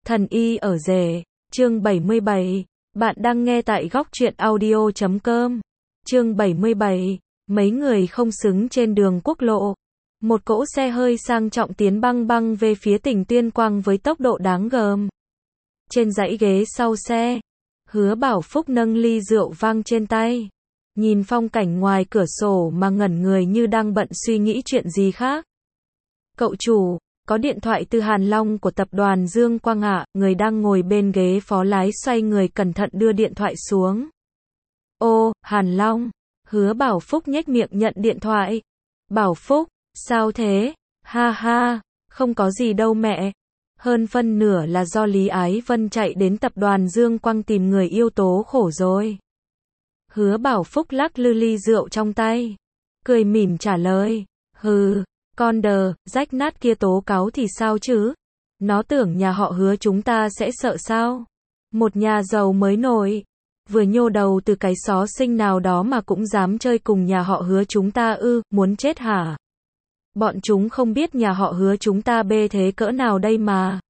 Thần y ở rể, chương 77, bạn đang nghe tại góc truyện audio.com. Chương 77, mấy người không xứng trên đường quốc lộ. Một cỗ xe hơi sang trọng tiến băng băng về phía tỉnh Tuyên Quang với tốc độ đáng gờm. Trên dãy ghế sau xe, Hứa Bảo Phúc nâng ly rượu vang trên tay, nhìn phong cảnh ngoài cửa sổ mà ngẩn người như đang bận suy nghĩ chuyện gì khác. Cậu chủ, có điện thoại từ Hàn Long của tập đoàn Dương Quang ạ. Người đang ngồi bên ghế phó lái xoay người cẩn thận đưa điện thoại xuống. Ô, Hàn Long. Hứa Bảo Phúc nhếch miệng nhận điện thoại. Bảo Phúc, sao thế? Ha ha, không có gì đâu mẹ. Hơn phân nửa là do Lý Ái Vân chạy đến tập đoàn Dương Quang tìm người yêu tố khổ rồi. Hứa Bảo Phúc lắc lư ly rượu trong tay, cười mỉm trả lời. Hừ, con đờ, rách nát kia tố cáo thì sao chứ? Nó tưởng nhà họ Hứa chúng ta sẽ sợ sao? Một nhà giàu mới nổi, vừa nhô đầu từ cái xó xinh nào đó mà cũng dám chơi cùng nhà họ Hứa chúng ta ư, muốn chết hả? Bọn chúng không biết nhà họ Hứa chúng ta bê thế cỡ nào đây mà.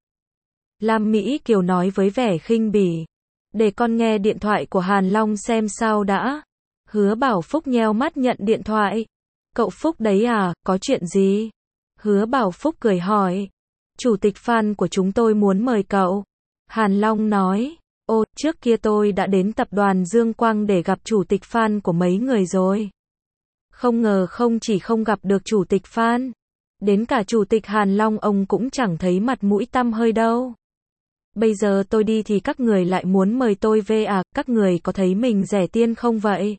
Lam Mỹ Kiều nói với vẻ khinh bỉ. Để con nghe điện thoại của Hàn Long xem sao đã. Hứa Bảo Phúc nheo mắt nhận điện thoại. Cậu Phúc đấy à, có chuyện gì? Hứa Bảo Phúc cười hỏi. Chủ tịch fan của chúng tôi muốn mời cậu. Hàn Long nói. Ô, trước kia tôi đã đến tập đoàn Dương Quang để gặp chủ tịch fan của mấy người rồi. Không ngờ không chỉ không gặp được chủ tịch fan, đến cả chủ tịch Hàn Long ông cũng chẳng thấy mặt mũi tăm hơi đâu. Bây giờ tôi đi thì các người lại muốn mời tôi về à, các người có thấy mình rẻ tiền không vậy?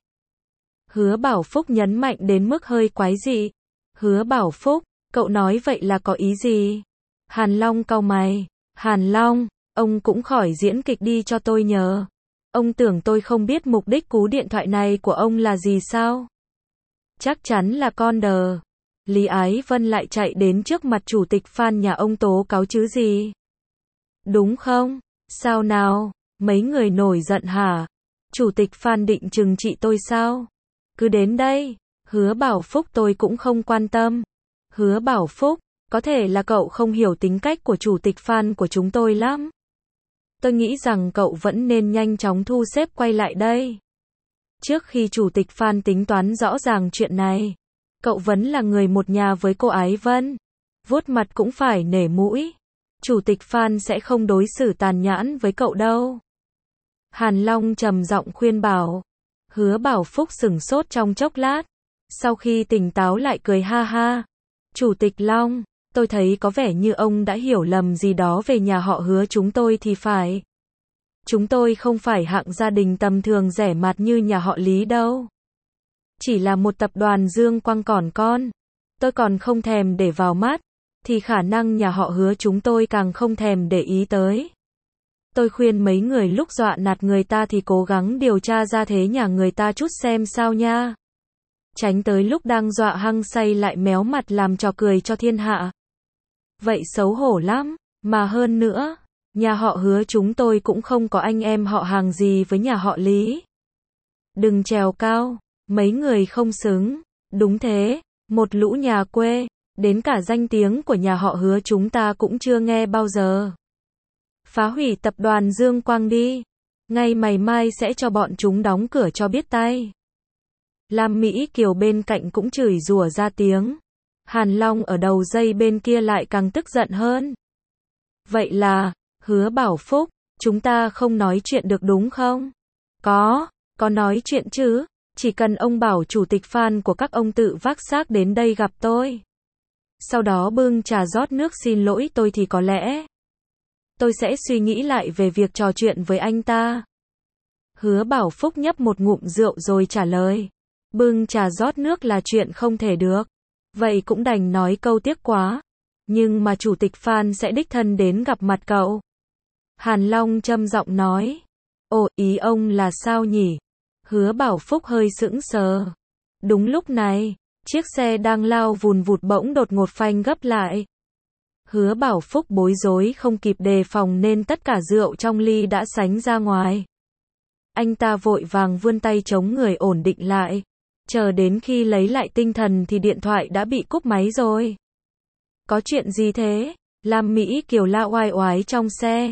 Hứa Bảo Phúc nhấn mạnh đến mức hơi quái dị. Hứa Bảo Phúc, cậu nói vậy là có ý gì? Hàn Long cau mày. Hàn Long, ông cũng khỏi diễn kịch đi cho tôi nhờ. Ông tưởng tôi không biết mục đích cú điện thoại này của ông là gì sao? Chắc chắn là con đờ. Lý Ái Vân lại chạy đến trước mặt chủ tịch fan nhà ông tố cáo chứ gì? Đúng không? Sao nào? Mấy người nổi giận hả? Chủ tịch fan định trừng trị tôi sao? Cứ đến đây. Hứa Bảo Phúc tôi cũng không quan tâm. Hứa Bảo Phúc, có thể là cậu không hiểu tính cách của chủ tịch fan của chúng tôi lắm. Tôi nghĩ rằng cậu vẫn nên nhanh chóng thu xếp quay lại đây. Trước khi chủ tịch fan tính toán rõ ràng chuyện này, cậu vẫn là người một nhà với cô Ái Vân. Vuốt mặt cũng phải nể mũi. Chủ tịch fan sẽ không đối xử tàn nhẫn với cậu đâu. Hàn Long trầm giọng khuyên bảo. Hứa Bảo Phúc sửng sốt trong chốc lát. Sau khi tỉnh táo lại cười ha ha. Chủ tịch Long, tôi thấy có vẻ như ông đã hiểu lầm gì đó về nhà họ Hứa chúng tôi thì phải. Chúng tôi không phải hạng gia đình tầm thường rẻ mạt như nhà họ Lý đâu. Chỉ là một tập đoàn Dương Quang còn con. Tôi còn không thèm để vào mắt, thì khả năng nhà họ Hứa chúng tôi càng không thèm để ý tới. Tôi khuyên mấy người lúc dọa nạt người ta thì cố gắng điều tra ra thế nhà người ta chút xem sao nha. Tránh tới lúc đang dọa hăng say lại méo mặt làm trò cười cho thiên hạ. Vậy xấu hổ lắm, mà hơn nữa, nhà họ Hứa chúng tôi cũng không có anh em họ hàng gì với nhà họ Lý. Đừng trèo cao, mấy người không xứng. Đúng thế, một lũ nhà quê, đến cả danh tiếng của nhà họ Hứa chúng ta cũng chưa nghe bao giờ. Phá hủy tập đoàn Dương Quang đi. Ngay mày mai sẽ cho bọn chúng đóng cửa cho biết tay. Lam Mỹ Kiều bên cạnh cũng chửi rủa ra tiếng. Hàn Long ở đầu dây bên kia lại càng tức giận hơn. Vậy là, Hứa Bảo Phúc, chúng ta không nói chuyện được đúng không? Có nói chuyện chứ. Chỉ cần ông bảo chủ tịch fan của các ông tự vác xác đến đây gặp tôi. Sau đó bưng trà rót nước xin lỗi tôi thì có lẽ tôi sẽ suy nghĩ lại về việc trò chuyện với anh ta. Hứa Bảo Phúc nhấp một ngụm rượu rồi trả lời. Bưng trà rót nước là chuyện không thể được. Vậy cũng đành nói câu tiếc quá. Nhưng mà chủ tịch fan sẽ đích thân đến gặp mặt cậu. Hàn Long trầm giọng nói. Ồ, ý ông là sao nhỉ? Hứa Bảo Phúc hơi sững sờ. Đúng lúc này, chiếc xe đang lao vùn vụt bỗng đột ngột phanh gấp lại. Hứa Bảo Phúc bối rối không kịp đề phòng nên tất cả rượu trong ly đã sánh ra ngoài. Anh ta vội vàng vươn tay chống người ổn định lại. Chờ đến khi lấy lại tinh thần thì điện thoại đã bị cúp máy rồi. Có chuyện gì thế? Lam Mỹ Kiều la oai oái trong xe.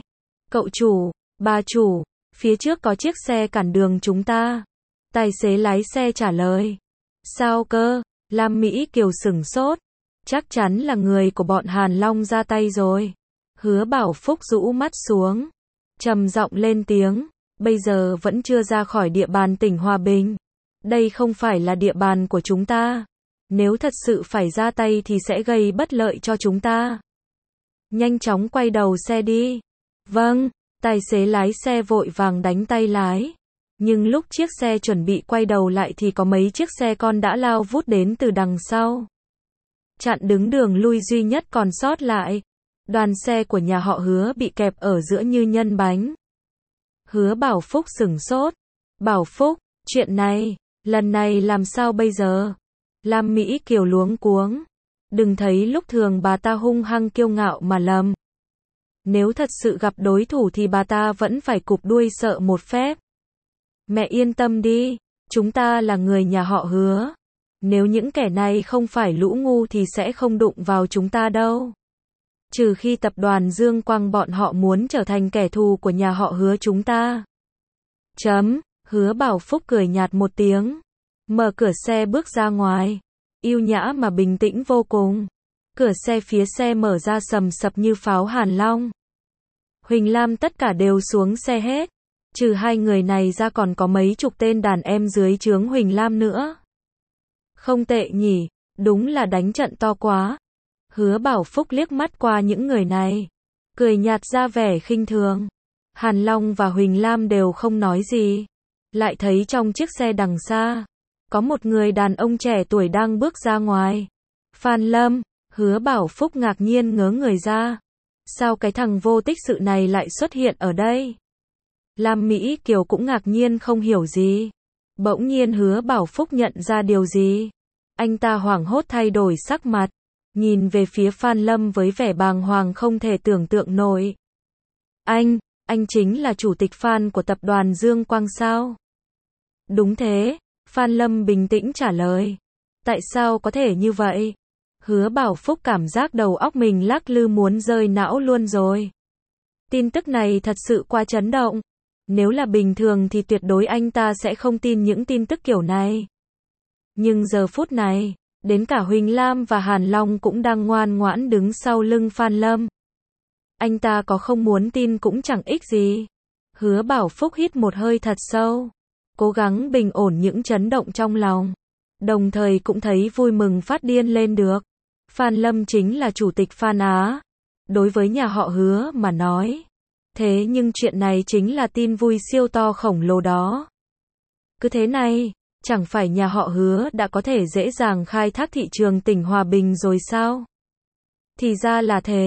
Cậu chủ, bà chủ, phía trước có chiếc xe cản đường chúng ta. Tài xế lái xe trả lời. Sao cơ? Lam Mỹ Kiều sửng sốt. Chắc chắn là người của bọn Hàn Long ra tay rồi. Hứa Bảo Phúc rũ mắt xuống, trầm giọng lên tiếng, bây giờ vẫn chưa ra khỏi địa bàn tỉnh Hòa Bình. Đây không phải là địa bàn của chúng ta. Nếu thật sự phải ra tay thì sẽ gây bất lợi cho chúng ta. Nhanh chóng quay đầu xe đi. Vâng, tài xế lái xe vội vàng đánh tay lái. Nhưng lúc chiếc xe chuẩn bị quay đầu lại thì có mấy chiếc xe con đã lao vút đến từ đằng sau. Chặn đứng đường lui duy nhất còn sót lại. Đoàn xe của nhà họ Hứa bị kẹp ở giữa như nhân bánh. Hứa Bảo Phúc sửng sốt. Bảo Phúc, chuyện này, lần này làm sao bây giờ? Lam Mỹ Kiều luống cuống. Đừng thấy lúc thường bà ta hung hăng kiêu ngạo mà lầm. Nếu thật sự gặp đối thủ thì bà ta vẫn phải cụp đuôi sợ một phép. Mẹ yên tâm đi, chúng ta là người nhà họ Hứa. Nếu những kẻ này không phải lũ ngu thì sẽ không đụng vào chúng ta đâu. Trừ khi tập đoàn Dương Quang bọn họ muốn trở thành kẻ thù của nhà họ Hứa chúng ta. Hứa Bảo Phúc cười nhạt một tiếng. Mở cửa xe bước ra ngoài. Yêu nhã mà bình tĩnh vô cùng. Cửa xe phía xe mở ra sầm sập như pháo Hàn Long. Huỳnh Lam tất cả đều xuống xe hết. Trừ hai người này ra còn có mấy chục tên đàn em dưới trướng Huỳnh Lam nữa. Không tệ nhỉ, đúng là đánh trận to quá. Hứa Bảo Phúc liếc mắt qua những người này, cười nhạt ra vẻ khinh thường. Hàn Long và Huỳnh Lam đều không nói gì. Lại thấy trong chiếc xe đằng xa, có một người đàn ông trẻ tuổi đang bước ra ngoài. Phan Lâm, Hứa Bảo Phúc ngạc nhiên ngớ người ra. Sao cái thằng vô tích sự này lại xuất hiện ở đây? Lam Mỹ Kiều cũng ngạc nhiên không hiểu gì. Bỗng nhiên Hứa Bảo Phúc nhận ra điều gì. Anh ta hoảng hốt thay đổi sắc mặt, nhìn về phía Phan Lâm với vẻ bàng hoàng không thể tưởng tượng nổi. Anh chính là chủ tịch Phan của tập đoàn Dương Quang sao? Đúng thế, Phan Lâm bình tĩnh trả lời. Tại sao có thể như vậy? Hứa Bảo Phúc cảm giác đầu óc mình lắc lư muốn rơi não luôn rồi. Tin tức này thật sự quá chấn động. Nếu là bình thường thì tuyệt đối anh ta sẽ không tin những tin tức kiểu này. Nhưng giờ phút này, đến cả Huỳnh Lam và Hàn Long cũng đang ngoan ngoãn đứng sau lưng Phan Lâm. Anh ta có không muốn tin cũng chẳng ích gì. Hứa Bảo Phúc hít một hơi thật sâu, cố gắng bình ổn những chấn động trong lòng. Đồng thời cũng thấy vui mừng phát điên lên được. Phan Lâm chính là chủ tịch Phan Á. Đối với nhà họ Hứa mà nói. Thế nhưng chuyện này chính là tin vui siêu to khổng lồ đó. Cứ thế này, chẳng phải nhà họ Hứa đã có thể dễ dàng khai thác thị trường tỉnh Hòa Bình rồi sao? Thì ra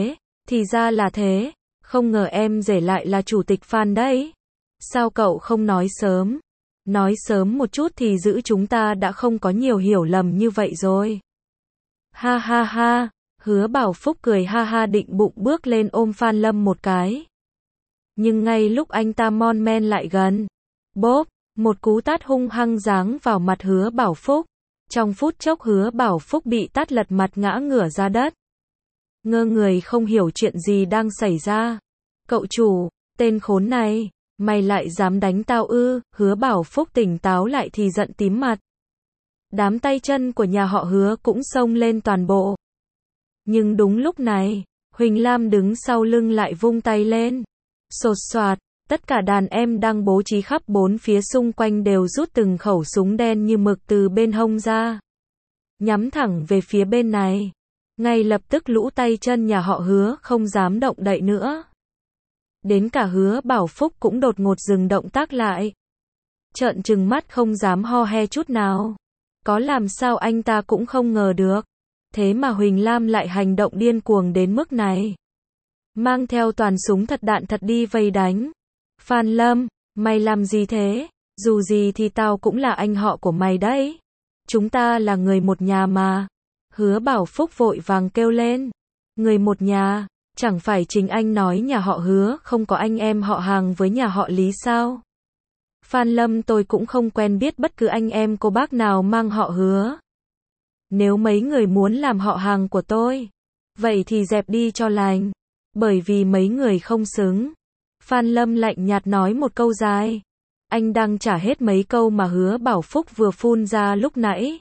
là thế, không ngờ em rể lại là chủ tịch Phan đấy. Sao cậu không nói sớm? Nói sớm một chút thì giữ chúng ta đã không có nhiều hiểu lầm như vậy rồi. Ha ha ha, Hứa Bảo Phúc cười ha ha định bụng bước lên ôm Phan Lâm một cái. Nhưng ngay lúc anh ta mon men lại gần, bốp, một cú tát hung hăng giáng vào mặt Hứa Bảo Phúc. Trong phút chốc Hứa Bảo Phúc bị tát lật mặt ngã ngửa ra đất. Ngơ người không hiểu chuyện gì đang xảy ra. Cậu chủ, tên khốn này, mày lại dám đánh tao ư? Hứa Bảo Phúc tỉnh táo lại thì giận tím mặt. Đám tay chân của nhà họ Hứa cũng xông lên toàn bộ. Nhưng đúng lúc này, Huỳnh Lam đứng sau lưng lại vung tay lên. Xột xoạt, tất cả đàn em đang bố trí khắp bốn phía xung quanh đều rút từng khẩu súng đen như mực từ bên hông ra. Nhắm thẳng về phía bên này. Ngay lập tức lũ tay chân nhà họ Hứa không dám động đậy nữa. Đến cả Hứa Bảo Phúc cũng đột ngột dừng động tác lại. Trợn trừng mắt không dám ho he chút nào. Có làm sao anh ta cũng không ngờ được. Thế mà Huỳnh Lam lại hành động điên cuồng đến mức này. Mang theo toàn súng thật đạn thật đi vây đánh. Phan Lâm, mày làm gì thế? Dù gì thì tao cũng là anh họ của mày đấy. Chúng ta là người một nhà mà. Hứa Bảo Phúc vội vàng kêu lên. Người một nhà, chẳng phải chính anh nói nhà họ Hứa không có anh em họ hàng với nhà họ Lý sao? Phan Lâm, tôi cũng không quen biết bất cứ anh em cô bác nào mang họ Hứa. Nếu mấy người muốn làm họ hàng của tôi, vậy thì dẹp đi cho lành. Bởi vì mấy người không xứng. Phan Lâm lạnh nhạt nói một câu dài. Anh đang trả hết mấy câu mà Hứa Bảo Phúc vừa phun ra lúc nãy.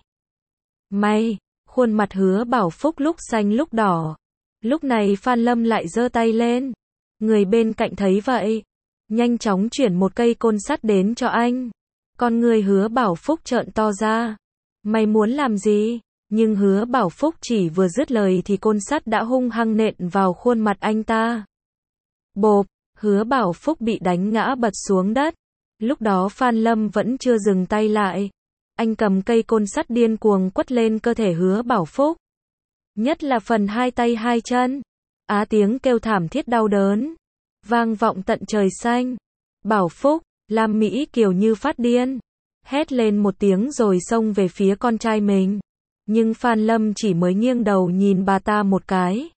May, khuôn mặt Hứa Bảo Phúc lúc xanh lúc đỏ. Lúc này Phan Lâm lại giơ tay lên. Người bên cạnh thấy vậy, nhanh chóng chuyển một cây côn sắt đến cho anh. Con người Hứa Bảo Phúc trợn to ra. Mày muốn làm gì? Nhưng Hứa Bảo Phúc chỉ vừa dứt lời thì côn sắt đã hung hăng nện vào khuôn mặt anh ta. Bộp, Hứa Bảo Phúc bị đánh ngã bật xuống đất. Lúc đó Phan Lâm vẫn chưa dừng tay lại. Anh cầm cây côn sắt điên cuồng quất lên cơ thể Hứa Bảo Phúc. Nhất là phần hai tay hai chân. Tiếng kêu thảm thiết đau đớn vang vọng tận trời xanh. Bảo Phúc, Lam Mỹ Kiều như phát điên, hét lên một tiếng rồi xông về phía con trai mình. Nhưng Phan Lâm chỉ mới nghiêng đầu nhìn bà ta một cái.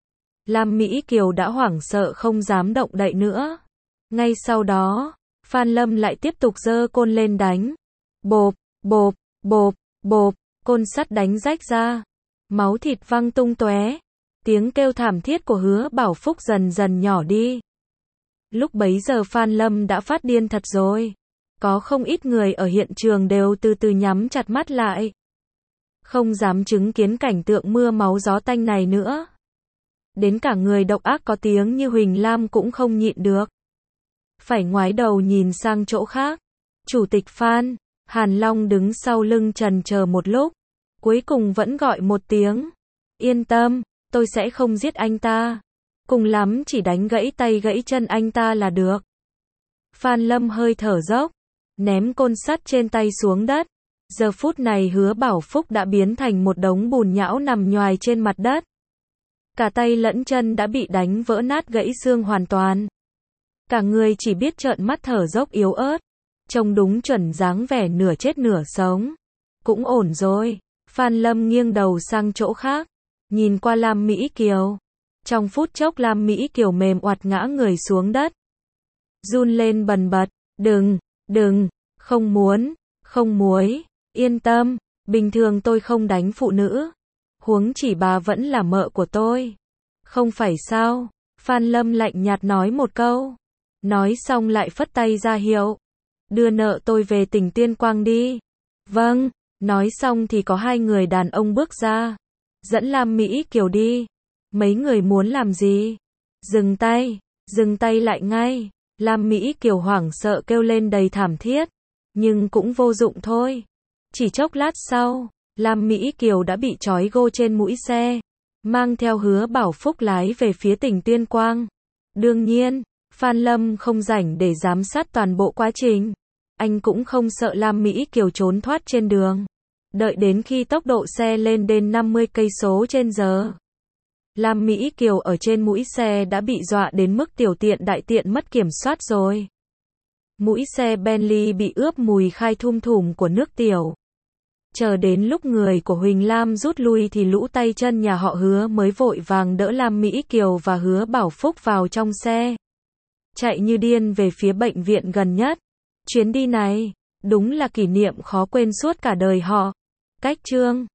Lam Mỹ Kiều đã hoảng sợ không dám động đậy nữa. Ngay sau đó, Phan Lâm lại tiếp tục giơ côn lên đánh. Bộp, bộp, bộp, bộp, côn sắt đánh rách ra. Máu thịt văng tung tóe. Tiếng kêu thảm thiết của Hứa Bảo Phúc dần dần nhỏ đi. Lúc bấy giờ Phan Lâm đã phát điên thật rồi. Có không ít người ở hiện trường đều từ từ nhắm chặt mắt lại. Không dám chứng kiến cảnh tượng mưa máu gió tanh này nữa. Đến cả người độc ác có tiếng như Huỳnh Lam cũng không nhịn được. Phải ngoái đầu nhìn sang chỗ khác. Chủ tịch Phan, Hàn Long đứng sau lưng trần chờ một lúc. Cuối cùng vẫn gọi một tiếng. Yên tâm, tôi sẽ không giết anh ta. Cùng lắm chỉ đánh gãy tay gãy chân anh ta là được. Phan Lâm hơi thở dốc, ném côn sắt trên tay xuống đất. Giờ phút này Hứa Bảo Phúc đã biến thành một đống bùn nhão nằm nhoài trên mặt đất. Cả tay lẫn chân đã bị đánh vỡ nát gãy xương hoàn toàn. Cả người chỉ biết trợn mắt thở dốc yếu ớt. Trông đúng chuẩn dáng vẻ nửa chết nửa sống. Cũng ổn rồi. Phan Lâm nghiêng đầu sang chỗ khác, nhìn qua Lam Mỹ Kiều. Trong phút chốc Lam Mỹ Kiều mềm oặt ngã người xuống đất. Run lên bần bật, đừng, không muốn, yên tâm, bình thường tôi không đánh phụ nữ. Huống chỉ bà vẫn là mợ của tôi. Không phải sao? Phan Lâm lạnh nhạt nói một câu. Nói xong lại phất tay ra hiệu. Đưa nợ tôi về tỉnh Tuyên Quang đi. Vâng. Nói xong thì có hai người đàn ông bước ra. Dẫn Lam Mỹ Kiều đi. Mấy người muốn làm gì? Dừng tay lại ngay. Lam Mỹ Kiều hoảng sợ kêu lên đầy thảm thiết. Nhưng cũng vô dụng thôi. Chỉ chốc lát sau, Lam Mỹ Kiều đã bị trói gô trên mũi xe. Mang theo Hứa Bảo Phúc lái về phía tỉnh Tuyên Quang. Đương nhiên, Phan Lâm không rảnh để giám sát toàn bộ quá trình. Anh cũng không sợ Lam Mỹ Kiều trốn thoát trên đường. Đợi đến khi tốc độ xe lên đến 50 cây số trên giờ. Lam Mỹ Kiều ở trên mũi xe đã bị dọa đến mức tiểu tiện đại tiện mất kiểm soát rồi. Mũi xe Bentley bị ướp mùi khai thum thủm của nước tiểu. Chờ đến lúc người của Huỳnh Lam rút lui thì lũ tay chân nhà họ Hứa mới vội vàng đỡ Lam Mỹ Kiều và Hứa Bảo Phúc vào trong xe. Chạy như điên về phía bệnh viện gần nhất. Chuyến đi này, đúng là kỷ niệm khó quên suốt cả đời họ. Cách chương